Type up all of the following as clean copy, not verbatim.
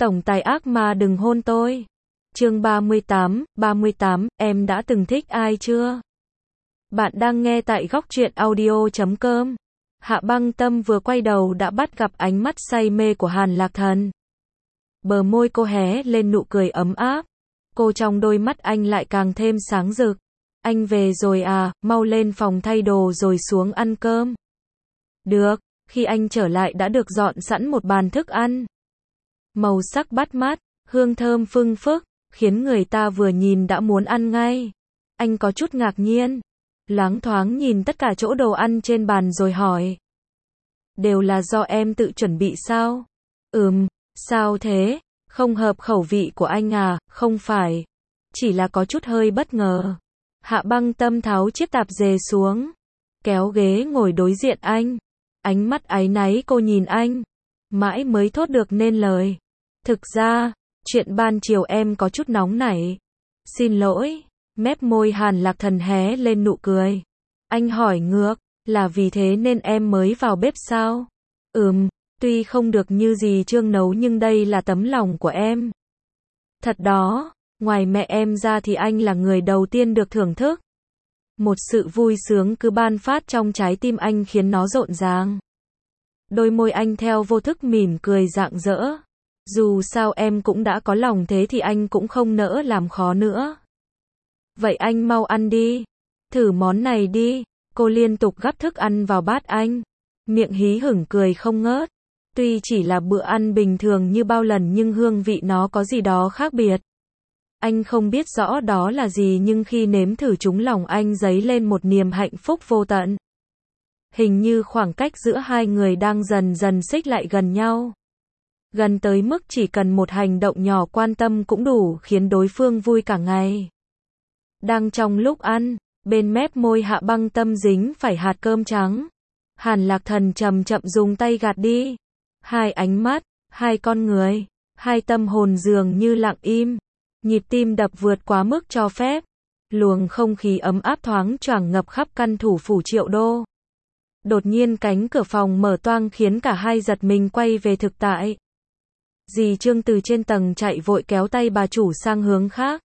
Tổng tài ác ma đừng hôn tôi. Chương 38, em đã từng thích ai chưa? Bạn đang nghe tại góc truyện audio.com. Hạ Băng Tâm vừa quay đầu đã bắt gặp ánh mắt say mê của Hàn Lạc Thần. Bờ môi cô hé lên nụ cười ấm áp. Cô trong đôi mắt anh lại càng thêm sáng rực. Anh về rồi à, mau lên phòng thay đồ rồi xuống ăn cơm. Được, khi anh trở lại đã được dọn sẵn một bàn thức ăn. Màu sắc bắt mắt, hương thơm phưng phức, khiến người ta vừa nhìn đã muốn ăn ngay. Anh có chút ngạc nhiên, loáng thoáng nhìn tất cả chỗ đồ ăn trên bàn rồi hỏi. Đều là do em tự chuẩn bị sao? Sao thế? Không hợp khẩu vị của anh à? Không phải. Chỉ là có chút hơi bất ngờ. Hạ Băng Tâm tháo chiếc tạp dề xuống, kéo ghế ngồi đối diện anh. Ánh mắt áy náy cô nhìn anh, mãi mới thốt được nên lời. Thực ra, chuyện ban chiều em có chút nóng nảy. Xin lỗi, mép môi Hàn Lạc Thần hé lên nụ cười. Anh hỏi ngược, là vì thế nên em mới vào bếp sao? Tuy không được như dì Trương nấu nhưng đây là tấm lòng của em. Thật đó, ngoài mẹ em ra thì anh là người đầu tiên được thưởng thức. Một sự vui sướng cứ ban phát trong trái tim anh khiến nó rộn ràng. Đôi môi anh theo vô thức mỉm cười rạng rỡ. Dù sao em cũng đã có lòng thế thì anh cũng không nỡ làm khó nữa. Vậy anh mau ăn đi. Thử món này đi. Cô liên tục gắp thức ăn vào bát anh. Miệng hí hửng cười không ngớt. Tuy chỉ là bữa ăn bình thường như bao lần nhưng hương vị nó có gì đó khác biệt. Anh không biết rõ đó là gì nhưng khi nếm thử chúng lòng anh dấy lên một niềm hạnh phúc vô tận. Hình như khoảng cách giữa hai người đang dần dần xích lại gần nhau. Gần tới mức chỉ cần một hành động nhỏ quan tâm cũng đủ khiến đối phương vui cả ngày. Đang trong lúc ăn, bên mép môi Hạ Băng Tâm dính phải hạt cơm trắng. Hàn Lạc Thần chậm chậm dùng tay gạt đi. Hai ánh mắt, hai con người, hai tâm hồn dường như lặng im. Nhịp tim đập vượt quá mức cho phép. Luồng không khí ấm áp thoáng choàng ngập khắp căn thủ phủ Triệu Đô. Đột nhiên cánh cửa phòng mở toang khiến cả hai giật mình quay về thực tại. Dì Trương từ trên tầng chạy vội kéo tay bà chủ sang hướng khác.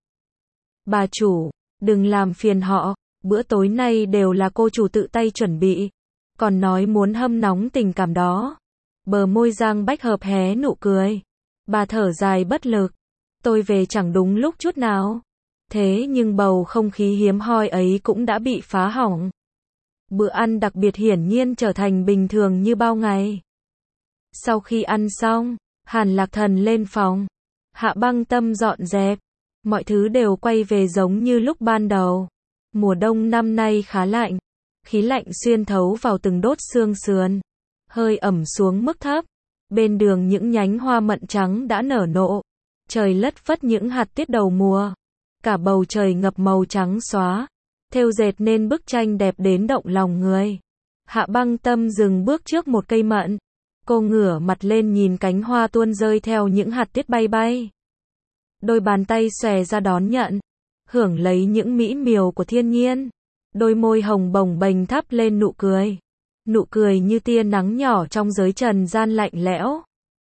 Bà chủ, đừng làm phiền họ, bữa tối nay đều là cô chủ tự tay chuẩn bị. Còn nói muốn hâm nóng tình cảm đó. Bờ môi Giang Bách Hợp hé nụ cười. Bà thở dài bất lực. Tôi về chẳng đúng lúc chút nào. Thế nhưng bầu không khí hiếm hoi ấy cũng đã bị phá hỏng. Bữa ăn đặc biệt hiển nhiên trở thành bình thường như bao ngày. Sau khi ăn xong, Hàn Lạc Thần lên phòng. Hạ Băng Tâm dọn dẹp. Mọi thứ đều quay về giống như lúc ban đầu. Mùa đông năm nay khá lạnh. Khí lạnh xuyên thấu vào từng đốt xương sườn. Hơi ẩm xuống mức thấp. Bên đường những nhánh hoa mận trắng đã nở nộ. Trời lất phất những hạt tiết đầu mùa. Cả bầu trời ngập màu trắng xóa. Thêu dệt nên bức tranh đẹp đến động lòng người. Hạ Băng Tâm dừng bước trước một cây mận. Cô ngửa mặt lên nhìn cánh hoa tuôn rơi theo những hạt tiết bay bay. Đôi bàn tay xòe ra đón nhận. Hưởng lấy những mỹ miều của thiên nhiên. Đôi môi hồng bồng bềnh thắp lên nụ cười. Nụ cười như tia nắng nhỏ trong giới trần gian lạnh lẽo.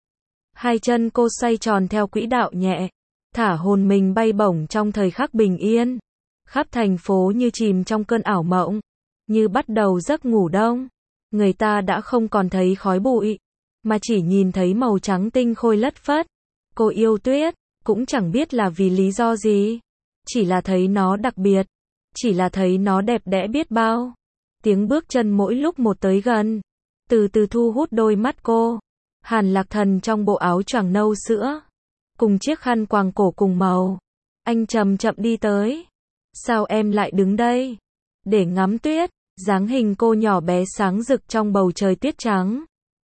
Hai chân cô xoay tròn theo quỹ đạo nhẹ. Thả hồn mình bay bổng trong thời khắc bình yên. Khắp thành phố như chìm trong cơn ảo mộng. Như bắt đầu giấc ngủ đông. Người ta đã không còn thấy khói bụi. Mà chỉ nhìn thấy màu trắng tinh khôi lất phất. Cô yêu tuyết. Cũng chẳng biết là vì lý do gì. Chỉ là thấy nó đặc biệt. Chỉ là thấy nó đẹp đẽ biết bao. Tiếng bước chân mỗi lúc một tới gần. Từ từ thu hút đôi mắt cô. Hàn Lạc Thần trong bộ áo choàng nâu sữa. Cùng chiếc khăn quàng cổ cùng màu. Anh chậm chậm đi tới. Sao em lại đứng đây? Để ngắm tuyết. Dáng hình cô nhỏ bé sáng rực trong bầu trời tuyết trắng.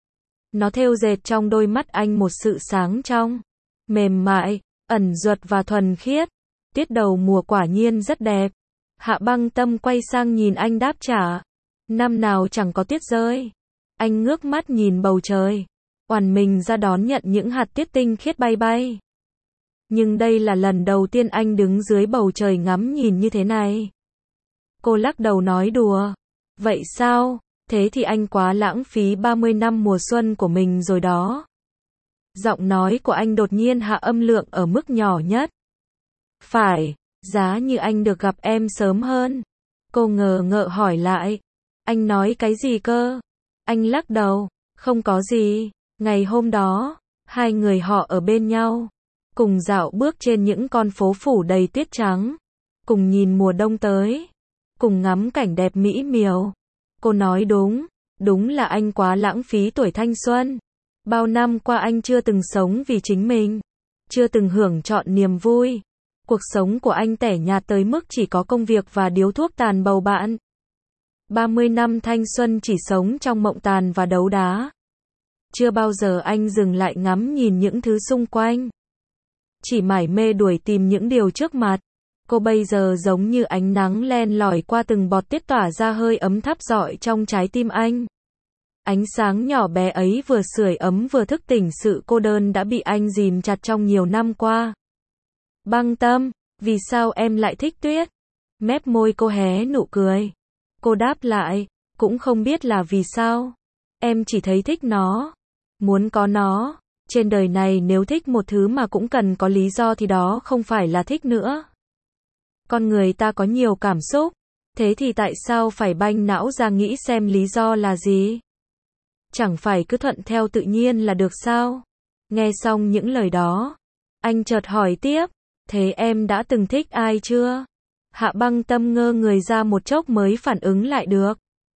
Nó thêu dệt trong đôi mắt anh một sự sáng trong. Mềm mại, ẩn duật và thuần khiết. Tuyết đầu mùa quả nhiên rất đẹp. Hạ Băng Tâm quay sang nhìn anh đáp trả. Năm nào chẳng có tuyết rơi. Anh ngước mắt nhìn bầu trời. Oằn mình ra đón nhận những hạt tuyết tinh khiết bay bay. Nhưng đây là lần đầu tiên anh đứng dưới bầu trời ngắm nhìn như thế này. Cô lắc đầu nói đùa. Vậy sao? Thế thì anh quá lãng phí 30 năm mùa xuân của mình rồi đó. Giọng nói của anh đột nhiên hạ âm lượng ở mức nhỏ nhất. Phải, giá như anh được gặp em sớm hơn. Cô ngờ ngợ hỏi lại. Anh nói cái gì cơ? Anh lắc đầu. Không có gì. Ngày hôm đó, hai người họ ở bên nhau. Cùng dạo bước trên những con phố phủ đầy tuyết trắng. Cùng nhìn mùa đông tới. Cùng ngắm cảnh đẹp mỹ miều. Cô nói đúng. Đúng là anh quá lãng phí tuổi thanh xuân. Bao năm qua anh chưa từng sống vì chính mình. Chưa từng hưởng trọn niềm vui. Cuộc sống của anh tẻ nhạt tới mức chỉ có công việc và điếu thuốc tàn bầu bạn. 30 năm thanh xuân chỉ sống trong mộng tàn và đấu đá. Chưa bao giờ anh dừng lại ngắm nhìn những thứ xung quanh. Chỉ mải mê đuổi tìm những điều trước mặt. Cô bây giờ giống như ánh nắng len lỏi qua từng bọt tiết tỏa ra hơi ấm thắp rọi trong trái tim anh. Ánh sáng nhỏ bé ấy vừa sưởi ấm vừa thức tỉnh sự cô đơn đã bị anh ghìm chặt trong nhiều năm qua. Băng Tâm, vì sao em lại thích tuyết? Mép môi cô hé nụ cười. Cô đáp lại, cũng không biết là vì sao. Em chỉ thấy thích nó. Muốn có nó. Trên đời này nếu thích một thứ mà cũng cần có lý do thì đó không phải là thích nữa. Con người ta có nhiều cảm xúc. Thế thì tại sao phải banh não ra nghĩ xem lý do là gì? Chẳng phải cứ thuận theo tự nhiên là được sao? Nghe xong những lời đó, anh chợt hỏi tiếp, thế em đã từng thích ai chưa? Hạ Băng Tâm ngơ người ra một chốc mới phản ứng lại được.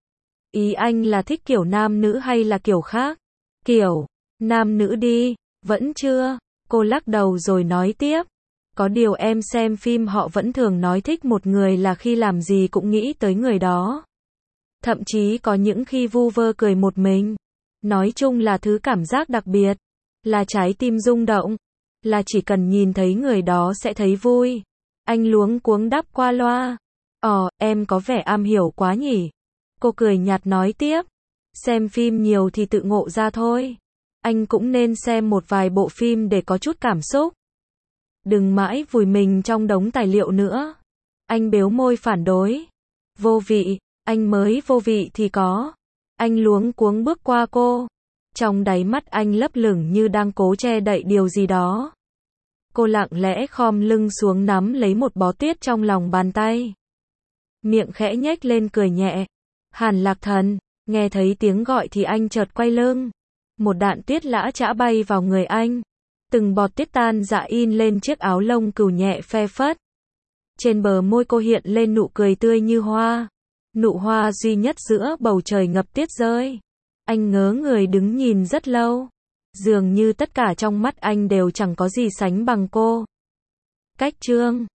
Ý anh là thích kiểu nam nữ hay là kiểu khác? Kiểu nam nữ đi, vẫn chưa. Cô lắc đầu rồi nói tiếp. Có điều em xem phim họ vẫn thường nói thích một người là khi làm gì cũng nghĩ tới người đó. Thậm chí có những khi vu vơ cười một mình. Nói chung là thứ cảm giác đặc biệt. Là trái tim rung động. Là chỉ cần nhìn thấy người đó sẽ thấy vui. Anh luống cuống đáp qua loa. Em có vẻ am hiểu quá nhỉ. Cô cười nhạt nói tiếp. Xem phim nhiều thì tự ngộ ra thôi. Anh cũng nên xem một vài bộ phim để có chút cảm xúc. Đừng mãi vùi mình trong đống tài liệu nữa. Anh bếu môi phản đối. Vô vị, anh mới vô vị thì có. Anh luống cuống bước qua cô. Trong đáy mắt anh lấp lửng như đang cố che đậy điều gì đó. Cô lặng lẽ khom lưng xuống nắm lấy một bó tuyết trong lòng bàn tay. Miệng khẽ nhếch lên cười nhẹ. Hàn Lạc Thần, nghe thấy tiếng gọi thì anh chợt quay lưng. Một đạn tuyết lã chã bay vào người anh. Từng bọt tuyết tan rã in lên chiếc áo lông cừu nhẹ phe phất. Trên bờ môi cô hiện lên nụ cười tươi như hoa. Nụ hoa duy nhất giữa bầu trời ngập tuyết rơi. Anh ngớ người đứng nhìn rất lâu. Dường như tất cả trong mắt anh đều chẳng có gì sánh bằng cô. Cách chương